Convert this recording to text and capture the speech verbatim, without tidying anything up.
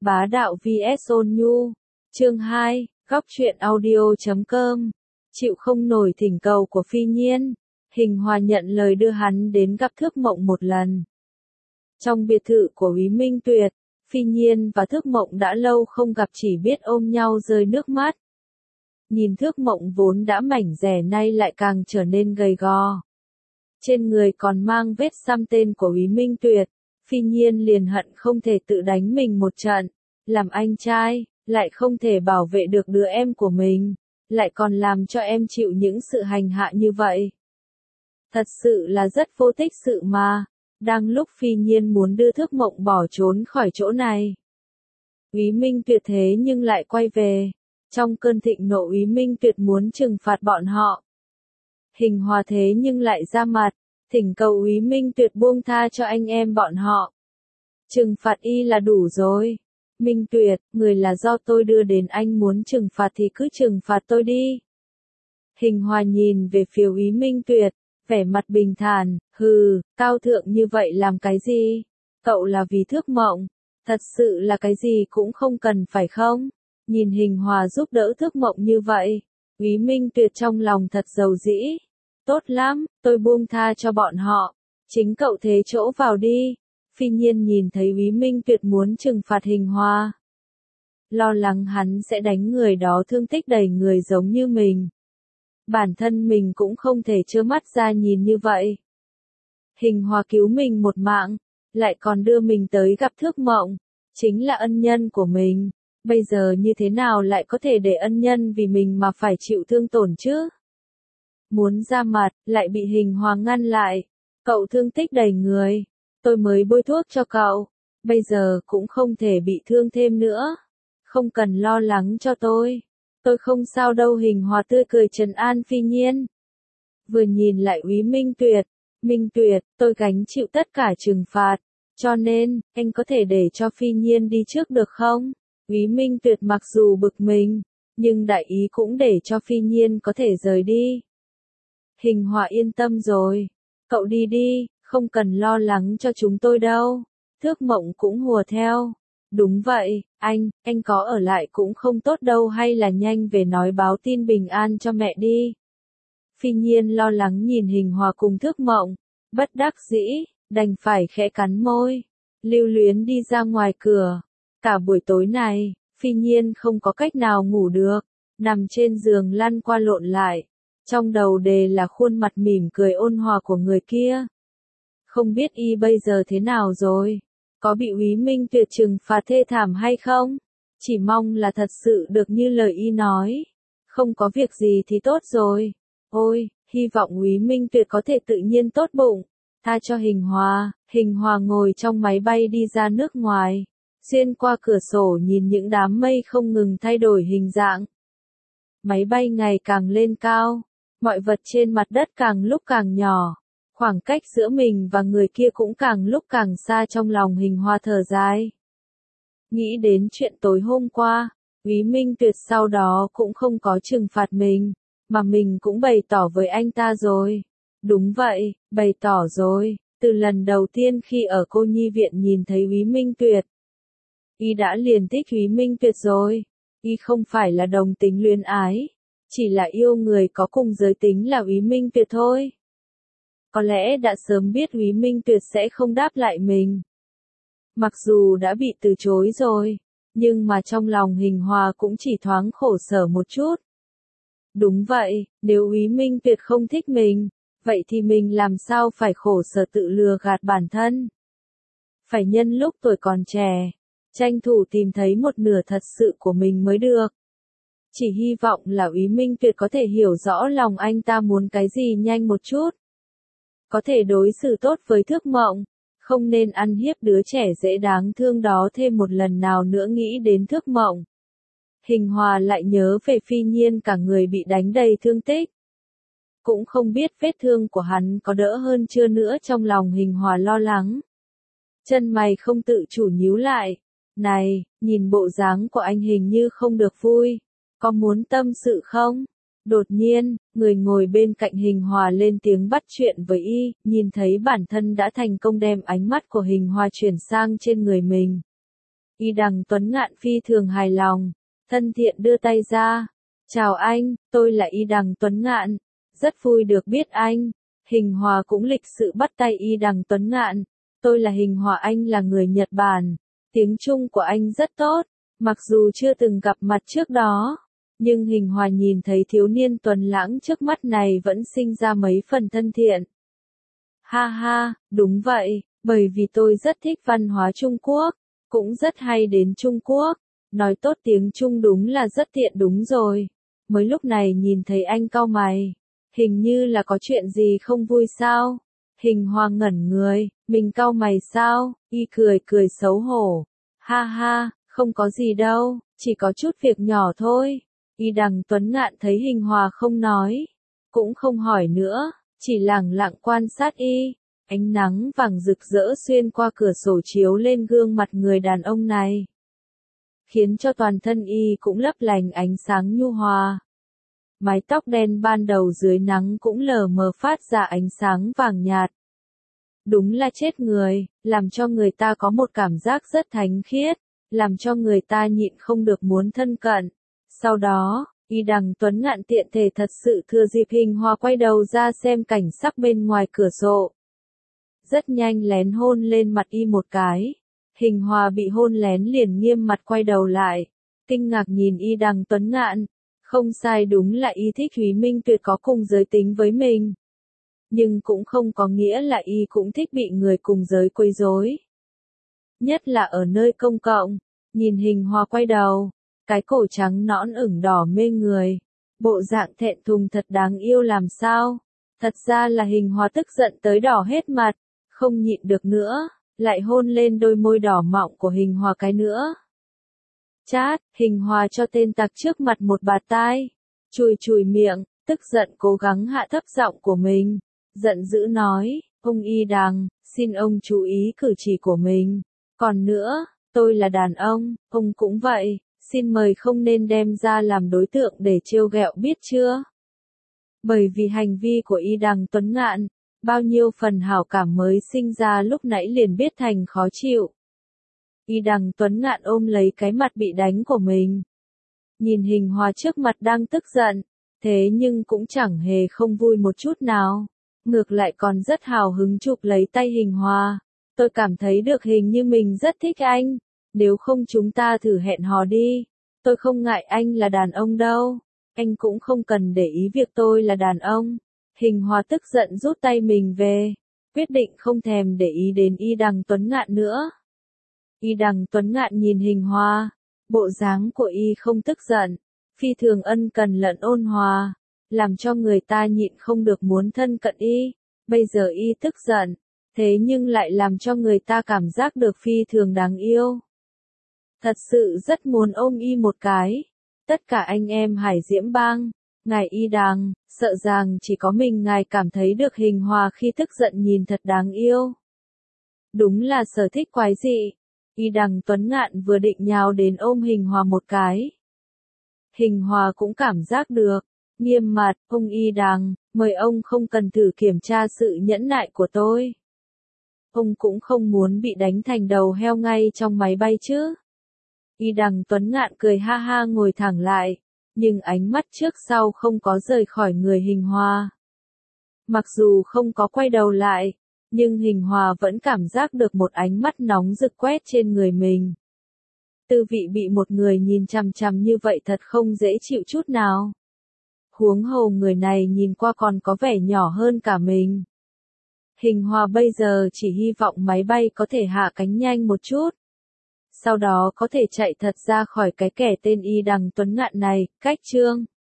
Bá đạo vs ôn nhu. Chương hai, góc truyện audio chấm com. Chịu không nổi thỉnh cầu của Phi Nhiên, Hình Hòa nhận lời đưa hắn đến gặp Thước Mộng một lần. Trong biệt thự của Úy Minh Tuyệt, Phi Nhiên và Thước Mộng đã lâu không gặp, chỉ biết ôm nhau rơi nước mắt. Nhìn Thước Mộng vốn đã mảnh dẻ nay lại càng trở nên gầy gò. Trên người còn mang vết xăm tên của Úy Minh Tuyệt, Phi Nhiên liền hận không thể tự đánh mình một trận. Làm anh trai, lại không thể bảo vệ được đứa em của mình, lại còn làm cho em chịu những sự hành hạ như vậy. Thật sự là rất vô tích sự mà. Đang lúc Phi Nhiên muốn đưa Thước Mộng bỏ trốn khỏi chỗ này, Úy Minh Tuyệt thế nhưng lại quay về. Trong cơn thịnh nộ, Úy Minh Tuyệt muốn trừng phạt bọn họ. Hình Hòa thế nhưng lại ra mặt, thỉnh cầu Úy Minh Tuyệt buông tha cho anh em bọn họ. Trừng phạt y là đủ rồi. Minh Tuyệt, người là do tôi đưa đến, anh muốn trừng phạt thì cứ trừng phạt tôi đi. Hình Hòa nhìn về phía Úy Minh Tuyệt, vẻ mặt bình thản, hừ, cao thượng như vậy làm cái gì? Cậu là vì Thước Mộng, thật sự là cái gì cũng không cần phải không? Nhìn Hình Hòa giúp đỡ Thước Mộng như vậy, Úy Minh Tuyệt trong lòng thật giàu dĩ. Tốt lắm, tôi buông tha cho bọn họ, chính cậu thế chỗ vào đi. Phi Nhiên nhìn thấy Úy Minh Tuyệt muốn trừng phạt Hình Hòa, lo lắng hắn sẽ đánh người đó thương tích đầy người giống như mình. Bản thân mình cũng không thể trơ mắt ra nhìn như vậy. Hình Hòa cứu mình một mạng, lại còn đưa mình tới gặp Thước Mộng, chính là ân nhân của mình. Bây giờ như thế nào lại có thể để ân nhân vì mình mà phải chịu thương tổn chứ? Muốn ra mặt, lại bị Hình Hòa ngăn lại. Cậu thương tích đầy người, tôi mới bôi thuốc cho cậu, bây giờ cũng không thể bị thương thêm nữa. Không cần lo lắng cho tôi, tôi không sao đâu. Hình Hòa tươi cười trấn an Phi Nhiên. Vừa nhìn lại Úy Minh Tuyệt, Minh Tuyệt, tôi gánh chịu tất cả trừng phạt, cho nên, anh có thể để cho Phi Nhiên đi trước được không? Úy Minh Tuyệt mặc dù bực mình, nhưng đại ý cũng để cho Phi Nhiên có thể rời đi. Hình Hòa yên tâm rồi, cậu đi đi, không cần lo lắng cho chúng tôi đâu. Thước Mộng cũng hùa theo. Đúng vậy, anh, anh có ở lại cũng không tốt đâu, hay là nhanh về nói báo tin bình an cho mẹ đi. Phi Nhiên lo lắng nhìn Hình Hòa cùng Thước Mộng, bất đắc dĩ, đành phải khẽ cắn môi, lưu luyến đi ra ngoài cửa. Cả buổi tối này, Phi Nhiên không có cách nào ngủ được, nằm trên giường lăn qua lộn lại. Trong đầu đề là khuôn mặt mỉm cười ôn hòa của người kia. Không biết y bây giờ thế nào rồi, có bị Úy Minh Tuyệt trừng phạt thê thảm hay không? Chỉ mong là thật sự được như lời y nói. Không có việc gì thì tốt rồi. Ôi, hy vọng Úy Minh Tuyệt có thể tự nhiên tốt bụng, tha cho Hình Hòa. Hình Hòa ngồi trong máy bay đi ra nước ngoài, xuyên qua cửa sổ nhìn những đám mây không ngừng thay đổi hình dạng. Máy bay ngày càng lên cao, mọi vật trên mặt đất càng lúc càng nhỏ. Khoảng cách giữa mình và người kia cũng càng lúc càng xa. Trong lòng Hình Hòa thở dài. Nghĩ đến chuyện tối hôm qua, Úy Minh Tuyệt sau đó cũng không có trừng phạt mình, mà mình cũng bày tỏ với anh ta rồi. Đúng vậy, bày tỏ rồi, từ lần đầu tiên khi ở cô nhi viện nhìn thấy Úy Minh Tuyệt. Y đã liền thích Úy Minh Tuyệt rồi, y không phải là đồng tính luyến ái, chỉ là yêu người có cùng giới tính là Úy Minh Tuyệt thôi. Có lẽ đã sớm biết Úy Minh Tuyệt sẽ không đáp lại mình. Mặc dù đã bị từ chối rồi, nhưng mà trong lòng Hình Hòa cũng chỉ thoáng khổ sở một chút. Đúng vậy, nếu Úy Minh Tuyệt không thích mình, vậy thì mình làm sao phải khổ sở tự lừa gạt bản thân. Phải nhân lúc tuổi còn trẻ, tranh thủ tìm thấy một nửa thật sự của mình mới được. Chỉ hy vọng là Úy Minh Tuyệt có thể hiểu rõ lòng anh ta muốn cái gì nhanh một chút. Có thể đối xử tốt với Thước Mộng, không nên ăn hiếp đứa trẻ dễ đáng thương đó thêm một lần nào nữa. Nghĩ đến Thước Mộng, Hình Hòa lại nhớ về Phi Nhiên cả người bị đánh đầy thương tích. Cũng không biết vết thương của hắn có đỡ hơn chưa nữa. Trong lòng Hình Hòa lo lắng, chân mày không tự chủ nhíu lại. Này, nhìn bộ dáng của anh hình như không được vui, có muốn tâm sự không? Đột nhiên, người ngồi bên cạnh Hình Hòa lên tiếng bắt chuyện với y, nhìn thấy bản thân đã thành công đem ánh mắt của Hình Hòa chuyển sang trên người mình. Y Đằng Tuấn Ngạn phi thường hài lòng, thân thiện đưa tay ra. Chào anh, tôi là Y Đằng Tuấn Ngạn, rất vui được biết anh. Hình Hòa cũng lịch sự bắt tay Y Đằng Tuấn Ngạn. Tôi là Hình Hòa, anh là người Nhật Bản. Tiếng Trung của anh rất tốt, mặc dù chưa từng gặp mặt trước đó. Nhưng Hình Hòa nhìn thấy thiếu niên tuấn lãng trước mắt này vẫn sinh ra mấy phần thân thiện. Ha ha, đúng vậy, bởi vì tôi rất thích văn hóa Trung Quốc, cũng rất hay đến Trung Quốc. Nói tốt tiếng Trung đúng là rất tiện đúng rồi. Mới lúc này nhìn thấy anh cau mày. Hình như là có chuyện gì không vui sao? Hình Hòa ngẩn người, mình cau mày sao? Y cười cười xấu hổ. Ha ha, không có gì đâu, chỉ có chút việc nhỏ thôi. Y Đằng Tuấn Ngạn thấy Hình Hòa không nói, cũng không hỏi nữa, chỉ lẳng lặng quan sát y. Ánh nắng vàng rực rỡ xuyên qua cửa sổ chiếu lên gương mặt người đàn ông này, khiến cho toàn thân y cũng lấp lánh ánh sáng nhu hòa. Mái tóc đen ban đầu dưới nắng cũng lờ mờ phát ra ánh sáng vàng nhạt. Đúng là chết người, làm cho người ta có một cảm giác rất thánh khiết, làm cho người ta nhịn không được muốn thân cận. Sau đó, Y Đằng Tuấn Ngạn tiện thể thật sự thừa dịp Hình Hòa quay đầu ra xem cảnh sắc bên ngoài cửa sổ. Rất nhanh lén hôn lên mặt y một cái. Hình Hòa bị hôn lén liền nghiêm mặt quay đầu lại, kinh ngạc nhìn Y Đằng Tuấn Ngạn. Không sai, đúng là y thích Thúy Minh Tuyệt có cùng giới tính với mình. Nhưng cũng không có nghĩa là y cũng thích bị người cùng giới quấy rối. Nhất là ở nơi công cộng, nhìn Hình Hòa quay đầu, cái cổ trắng nõn ửng đỏ mê người, bộ dạng thẹn thùng thật đáng yêu làm sao. Thật ra là Hình Hòa tức giận tới đỏ hết mặt, không nhịn được nữa, lại hôn lên đôi môi đỏ mọng của Hình Hòa cái nữa. Chát, Hình Hòa cho tên tặc trước mặt một bạt tai, chùi chùi miệng, tức giận cố gắng hạ thấp giọng của mình, giận dữ nói, ông Y Đằng, xin ông chú ý cử chỉ của mình. Còn nữa, tôi là đàn ông, ông cũng vậy, xin mời không nên đem ra làm đối tượng để trêu ghẹo biết chưa? Bởi vì hành vi của Y Đằng Tuấn Ngạn, bao nhiêu phần hảo cảm mới sinh ra lúc nãy liền biết thành khó chịu. Y Đằng Tuấn Ngạn ôm lấy cái mặt bị đánh của mình. Nhìn Hình Hòa trước mặt đang tức giận, thế nhưng cũng chẳng hề không vui một chút nào. Ngược lại còn rất hào hứng chụp lấy tay Hình Hòa. Tôi cảm thấy được hình như mình rất thích anh. Nếu không chúng ta thử hẹn hò đi. Tôi không ngại anh là đàn ông đâu. Anh cũng không cần để ý việc tôi là đàn ông. Hình Hòa tức giận rút tay mình về. Quyết định không thèm để ý đến Y Đằng Tuấn Ngạn nữa. Y Đằng Tuấn Ngạn nhìn Hình Hòa, bộ dáng của y không tức giận, phi thường ân cần lẫn ôn hòa, làm cho người ta nhịn không được muốn thân cận y. Bây giờ y tức giận, thế nhưng lại làm cho người ta cảm giác được phi thường đáng yêu. Thật sự rất muốn ôm y một cái. Tất cả anh em Hải Diễm Bang, ngài Y Đằng, sợ rằng chỉ có mình ngài cảm thấy được Hình Hòa khi tức giận nhìn thật đáng yêu. Đúng là sở thích quái dị. Y Đằng Tuấn Ngạn vừa định nhào đến ôm Hình Hòa một cái. Hình Hòa cũng cảm giác được, nghiêm mặt, ông Y Đằng, mời ông không cần thử kiểm tra sự nhẫn nại của tôi. Ông cũng không muốn bị đánh thành đầu heo ngay trong máy bay chứ. Y Đằng Tuấn Ngạn cười ha ha ngồi thẳng lại, nhưng ánh mắt trước sau không có rời khỏi người Hình Hòa. Mặc dù không có quay đầu lại, nhưng Hình Hòa vẫn cảm giác được một ánh mắt nóng rực quét trên người mình. Tư vị bị một người nhìn chằm chằm như vậy thật không dễ chịu chút nào. Huống hồ người này nhìn qua còn có vẻ nhỏ hơn cả mình. Hình Hòa bây giờ chỉ hy vọng máy bay có thể hạ cánh nhanh một chút. Sau đó có thể chạy thật ra khỏi cái kẻ tên Y Đằng Tuấn Ngạn này, cách chương.